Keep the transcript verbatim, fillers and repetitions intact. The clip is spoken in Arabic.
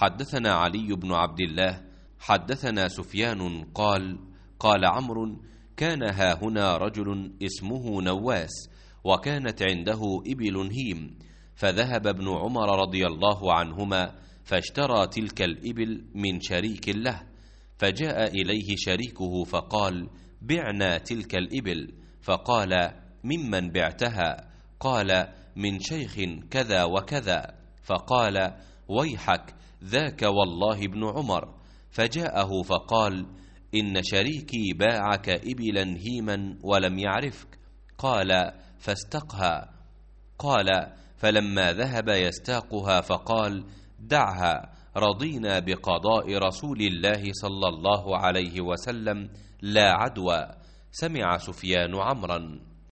حدثنا علي بن عبد الله حدثنا سفيان قال قال عمرو: كان هاهنا رجل اسمه نواس، وكانت عنده إبل هيم، فذهب ابن عمر رضي الله عنهما فاشترى تلك الإبل من شريك له، فجاء إليه شريكه فقال: بعنا تلك الإبل. فقال: ممن بعتها؟ قال: من شيخ كذا وكذا. فقال: ويحك، ذاك والله ابن عمر. فجاءه فقال: إن شريكي باعك إبلا هيما ولم يعرفك. قال: فاستقها. قال: فلما ذهب يستاقها فقال: دعها، رضينا بقضاء رسول الله صلى الله عليه وسلم، لا عدوى. سمع سفيان عمرا